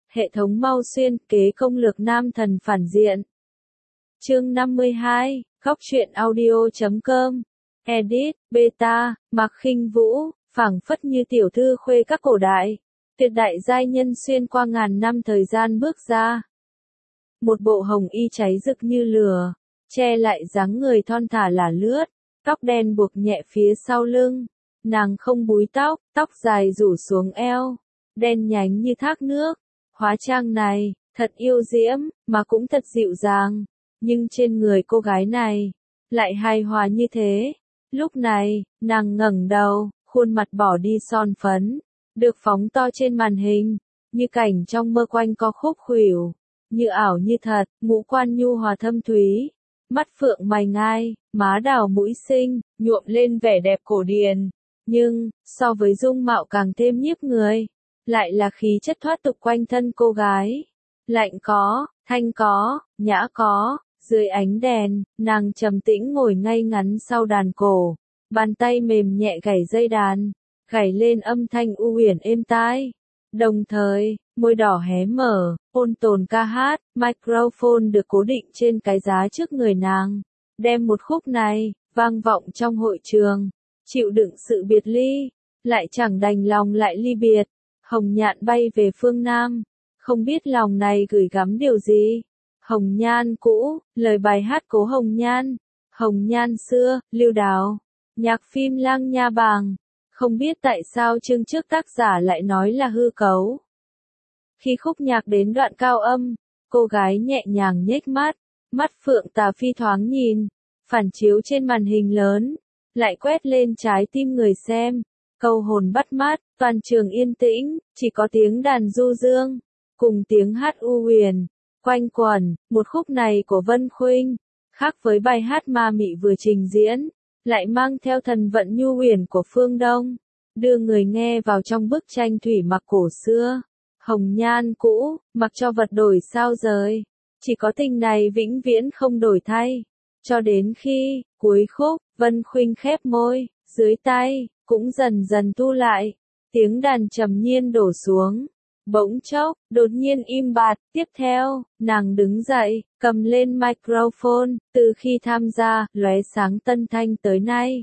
Hệ thống mau xuyên kế công lược nam thần phản diện. Chương 52, góc truyện audio.com. Edit, beta, Mạc Khinh Vũ, phảng phất như tiểu thư khuê các cổ đại. Tuyệt đại giai nhân xuyên qua ngàn năm thời gian bước ra. Một bộ hồng y cháy rực như lửa, che lại dáng người thon thả là lướt, tóc đen buộc nhẹ phía sau lưng. Nàng không búi tóc, tóc dài rủ xuống eo, đen nhánh như thác nước. Hóa trang này, thật yêu diễm, mà cũng thật dịu dàng. Nhưng trên người cô gái này, lại hài hòa như thế. Lúc này, nàng ngẩng đầu, khuôn mặt bỏ đi son phấn, được phóng to trên màn hình, như cảnh trong mơ quanh co khúc khuỷu, như ảo như thật, ngũ quan nhu hòa thâm thúy, mắt phượng mày ngai, má đào mũi xinh, nhuộm lên vẻ đẹp cổ điển. Nhưng, so với dung mạo càng thêm nhiếp người, lại là khí chất thoát tục quanh thân cô gái. Lạnh có, thanh có, nhã có, dưới ánh đèn, nàng trầm tĩnh ngồi ngay ngắn sau đàn cổ, bàn tay mềm nhẹ gảy dây đàn, gảy lên âm thanh u huyền êm tai. Đồng thời, môi đỏ hé mở, ôn tồn ca hát, microphone được cố định trên cái giá trước người nàng, đem một khúc này, vang vọng trong hội trường. Chịu đựng sự biệt ly, lại chẳng đành lòng lại ly biệt. Hồng Nhạn bay về phương Nam, không biết lòng này gửi gắm điều gì. Hồng Nhan cũ, lời bài hát Cố Hồng Nhan. Hồng Nhan xưa, Lưu Đào. Nhạc phim Lang Nha Bàng. Không biết tại sao chương trước tác giả lại nói là hư cấu. Khi khúc nhạc đến đoạn cao âm, cô gái nhẹ nhàng nhếch mắt, mắt phượng tà phi thoáng nhìn, phản chiếu trên màn hình lớn, lại quét lên trái tim người xem. Câu hồn bắt mắt, toàn trường yên tĩnh, chỉ có tiếng đàn du dương, cùng tiếng hát u huyền, quanh quẩn. Một khúc này của Vân Khuynh, khác với bài hát ma mị vừa trình diễn, lại mang theo thần vận nhu huyền của phương Đông, đưa người nghe vào trong bức tranh thủy mặc cổ xưa. Hồng Nhan cũ, mặc cho vật đổi sao rời, chỉ có tình này vĩnh viễn không đổi thay. Cho đến khi, cuối khúc, Vân Khuynh khép môi, dưới tay, cũng dần dần thu lại, tiếng đàn trầm nhiên đổ xuống. Bỗng chốc, đột nhiên im bặt, tiếp theo, nàng đứng dậy, cầm lên microphone, từ khi tham gia, lóe sáng tân thanh tới nay.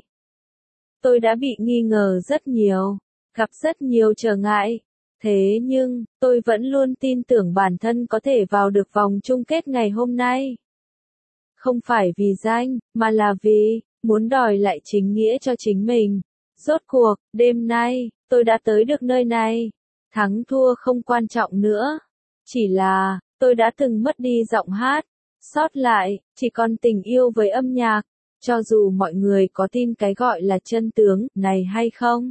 Tôi đã bị nghi ngờ rất nhiều, gặp rất nhiều trở ngại. Thế nhưng, tôi vẫn luôn tin tưởng bản thân có thể vào được vòng chung kết ngày hôm nay. Không phải vì danh, mà là vì muốn đòi lại chính nghĩa cho chính mình. Rốt cuộc, đêm nay, tôi đã tới được nơi này. Thắng thua không quan trọng nữa. Chỉ là, tôi đã từng mất đi giọng hát. Sót lại, chỉ còn tình yêu với âm nhạc. Cho dù mọi người có tin cái gọi là chân tướng này hay không.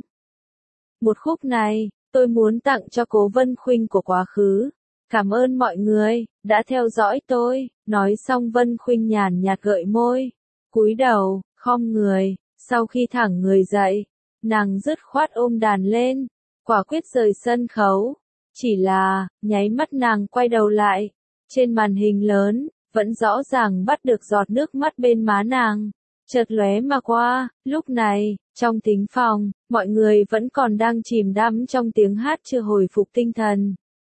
Một khúc này, tôi muốn tặng cho Cố Vân Khuynh của quá khứ. Cảm ơn mọi người đã theo dõi tôi. Nói xong Vân Khuynh nhàn nhạt gợi môi, cúi đầu, khom người. Sau khi thẳng người dậy, nàng dứt khoát ôm đàn lên, quả quyết rời sân khấu. Chỉ là, nháy mắt nàng quay đầu lại, trên màn hình lớn, vẫn rõ ràng bắt được giọt nước mắt bên má nàng, chợt lóe mà qua. Lúc này, trong thính phòng, mọi người vẫn còn đang chìm đắm trong tiếng hát chưa hồi phục tinh thần.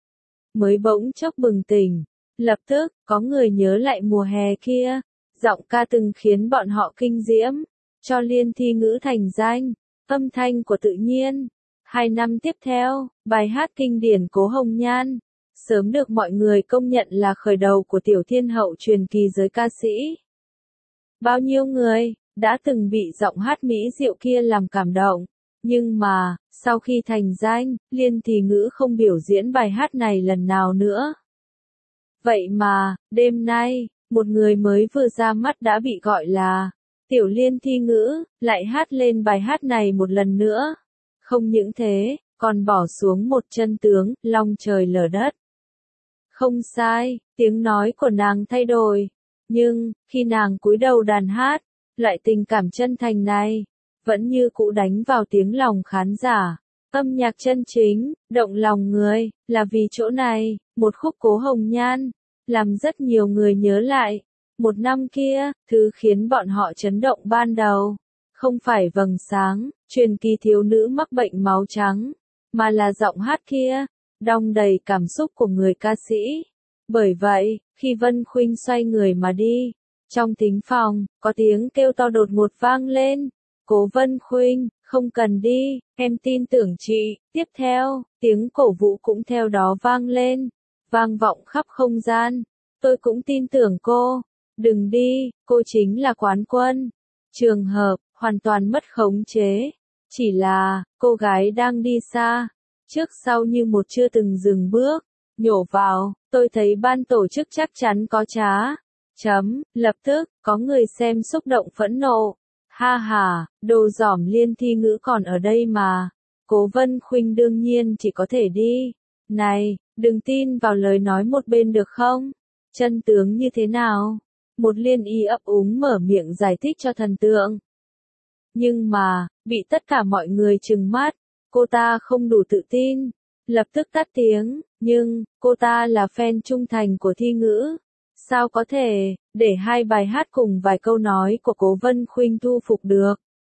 Mới bỗng chốc bừng tỉnh, lập tức, có người nhớ lại mùa hè kia, giọng ca từng khiến bọn họ kinh diễm, cho Liên Thi Ngữ thành danh, âm thanh của tự nhiên. 2 năm tiếp theo, bài hát kinh điển Cố Hồng Nhan, sớm được mọi người công nhận là khởi đầu của tiểu thiên hậu truyền kỳ giới ca sĩ. Bao nhiêu người đã từng bị giọng hát mỹ diệu kia làm cảm động, nhưng mà, sau khi thành danh, Liên Thi Ngữ không biểu diễn bài hát này lần nào nữa. Vậy mà, đêm nay, một người mới vừa ra mắt đã bị gọi là Tiểu Liên Thi Ngữ, lại hát lên bài hát này một lần nữa. Không những thế, còn bỏ xuống một chân tướng, long trời lở đất. Không sai, tiếng nói của nàng thay đổi. Nhưng, khi nàng cúi đầu đàn hát, loại tình cảm chân thành này, vẫn như cũ đánh vào tiếng lòng khán giả. Âm nhạc chân chính, động lòng người, là vì chỗ này, một khúc Cố Hồng Nhan, làm rất nhiều người nhớ lại. Một năm kia, thứ khiến bọn họ chấn động ban đầu, không phải vầng sáng, truyền kỳ thiếu nữ mắc bệnh máu trắng, mà là giọng hát kia. đong đầy cảm xúc của người ca sĩ. Bởi vậy, khi Vân Khuynh xoay người mà đi, trong thính phòng, có tiếng kêu to đột ngột vang lên. Cố Vân Khuynh, không cần đi, em tin tưởng chị. Tiếp theo, tiếng cổ vũ cũng theo đó vang lên, vang vọng khắp không gian. Tôi cũng tin tưởng cô. Đừng đi, cô chính là quán quân. Trường hợp, hoàn toàn mất khống chế. Chỉ là, cô gái đang đi xa, trước sau như một chưa từng dừng bước. Nhổ vào, tôi thấy ban tổ chức chắc chắn có trá. Lập tức, có người xem xúc động phẫn nộ. Ha ha, đồ giỏm Liên Thi Ngữ còn ở đây mà. Cố Vân Khuynh đương nhiên chỉ có thể đi. Này, đừng tin vào lời nói một bên được không? Chân tướng như thế nào? Một Liên Y ấp úng mở miệng giải thích cho thần tượng. Nhưng mà, bị tất cả mọi người trừng mắt, cô ta không đủ tự tin, lập tức tắt tiếng, nhưng, cô ta là fan trung thành của Thi Ngữ. Sao có thể, để hai bài hát cùng vài câu nói của Cố Vân Khuynh thu phục được?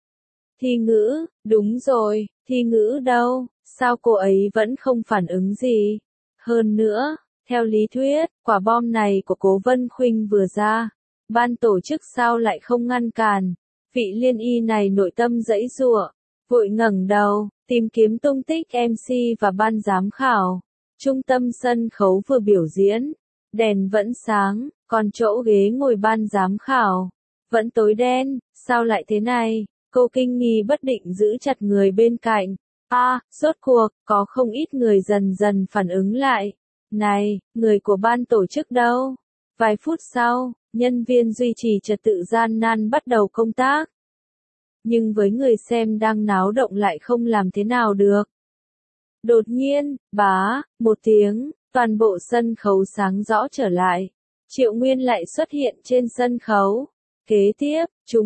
Thi Ngữ, đúng rồi, Thi Ngữ đâu, sao cô ấy vẫn không phản ứng gì? Hơn nữa, theo lý thuyết, quả bom này của Cố Vân Khuynh vừa ra, ban tổ chức sao lại không ngăn cản? Vị Liên Y này nội tâm giãy giụa, vội ngẩng đầu, tìm kiếm tung tích MC và ban giám khảo. Trung tâm sân khấu vừa biểu diễn, đèn vẫn sáng, còn chỗ ghế ngồi ban giám khảo vẫn tối đen. Sao lại thế này? Cô kinh nghi bất định giữ chặt người bên cạnh. Rốt cuộc, có không ít người dần dần phản ứng lại. Này, người của ban tổ chức đâu? Vài phút sau, nhân viên duy trì trật tự gian nan bắt đầu công tác. Nhưng với người xem đang náo động lại không làm thế nào được. Đột nhiên, một tiếng, toàn bộ sân khấu sáng rõ trở lại. Triệu Nguyên lại xuất hiện trên sân khấu. Kế tiếp,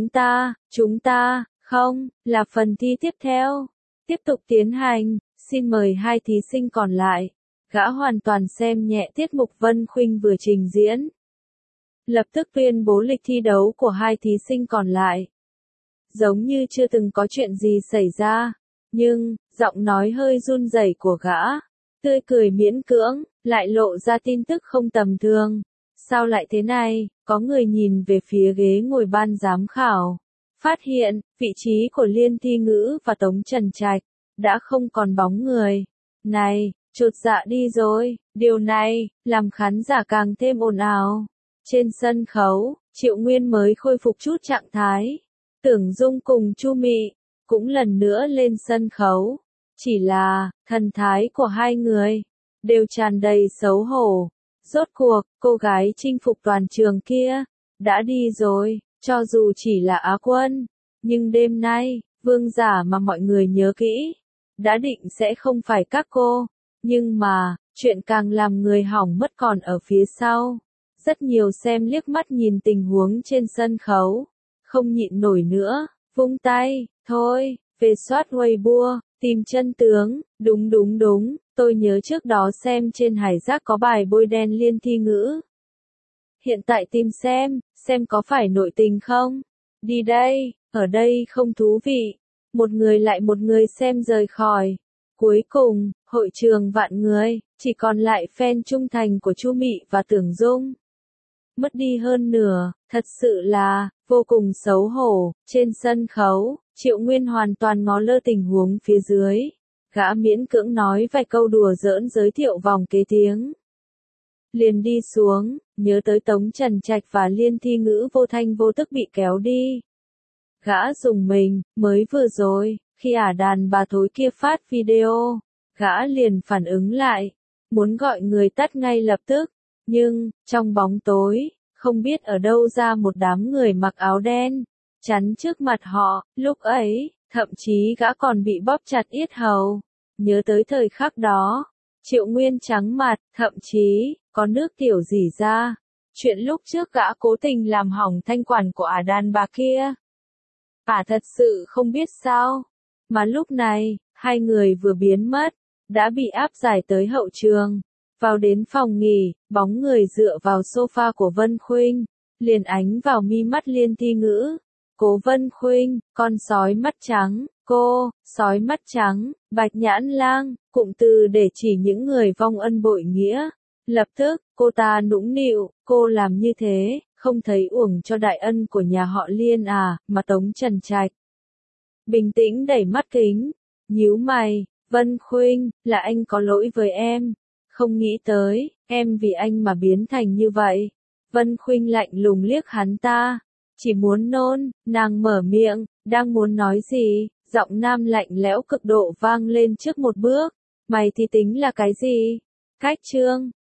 chúng ta, không, là phần thi tiếp theo. Tiếp tục tiến hành, xin mời hai thí sinh còn lại. Gã hoàn toàn xem nhẹ tiết mục Vân Khuynh vừa trình diễn. Lập tức tuyên bố lịch thi đấu của hai thí sinh còn lại. Giống như chưa từng có chuyện gì xảy ra. Nhưng, giọng nói hơi run rẩy của gã, tươi cười miễn cưỡng, lại lộ ra tin tức không tầm thường. Sao lại thế này? Có người nhìn về phía ghế ngồi ban giám khảo. Phát hiện, vị trí của Liên Thi Ngữ và Tống Trần Trạch đã không còn bóng người. Này, chột dạ đi rồi. Điều này, làm khán giả càng thêm ồn ào. Trên sân khấu, Triệu Nguyên mới khôi phục chút trạng thái. Tưởng Dung cùng Chu Mị cũng lần nữa lên sân khấu. Chỉ là, thần thái của hai người đều tràn đầy xấu hổ. Rốt cuộc, cô gái chinh phục toàn trường kia đã đi rồi, cho dù chỉ là Á quân. Nhưng đêm nay, vương giả mà mọi người nhớ kỹ đã định sẽ không phải các cô. Nhưng mà, chuyện càng làm người hỏng mất còn ở phía sau. Rất nhiều xem liếc mắt nhìn tình huống trên sân khấu, không nhịn nổi nữa, vung tay, thôi, về soát Weibo, tìm chân tướng. Đúng, tôi nhớ trước đó xem trên Hải Giác có bài bôi đen Liên Thi Ngữ. Hiện tại tìm xem có phải nội tình không? Đi đây, ở đây không thú vị. Một người lại một người xem rời khỏi. Cuối cùng, hội trường vạn người, chỉ còn lại fan trung thành của Chu Mị và Tưởng Dung. Mất đi hơn nửa, thật sự là vô cùng xấu hổ. Trên sân khấu, Triệu Nguyên hoàn toàn ngó lơ tình huống phía dưới. Gã miễn cưỡng nói vài câu đùa giỡn giới thiệu vòng kế tiếng. Liền đi xuống, nhớ tới Tống Trần Trạch và Liên Thi Ngữ vô thanh vô tức bị kéo đi. Gã dùng mình, mới vừa rồi, khi đàn bà thối kia phát video, gã liền phản ứng lại, muốn gọi người tắt ngay lập tức. Nhưng, trong bóng tối, không biết ở đâu ra một đám người mặc áo đen, chắn trước mặt họ. Lúc ấy, thậm chí gã còn bị bóp chặt yết hầu. Nhớ tới thời khắc đó, Triệu Nguyên trắng mặt, thậm chí, có nước tiểu rỉ ra. Chuyện lúc trước gã cố tình làm hỏng thanh quản của đàn bà kia. Thật sự không biết sao. Mà lúc này, hai người vừa biến mất, đã bị áp giải tới hậu trường. Vào đến phòng nghỉ, bóng người dựa vào sofa của Vân Khuynh, liền ánh vào mi mắt Liên Thi Ngữ. Cố Vân Khuynh, con sói mắt trắng, cô, sói mắt trắng, Bạch Nhãn Lang, cụm từ để chỉ những người vong ân bội nghĩa. Lập tức, cô ta nũng nịu, cô làm như thế, không thấy uổng cho đại ân của nhà họ Liên à, mà Tống Trần Trạch. Bình tĩnh đẩy mắt kính, nhíu mày, Vân Khuynh, là anh có lỗi với em. Không nghĩ tới, em vì anh mà biến thành như vậy. Vân Khuynh lạnh lùng liếc hắn ta. Chỉ muốn nôn, nàng mở miệng, đang muốn nói gì, giọng nam lạnh lẽo cực độ vang lên trước một bước. Mày thì tính là cái gì? Cách trương,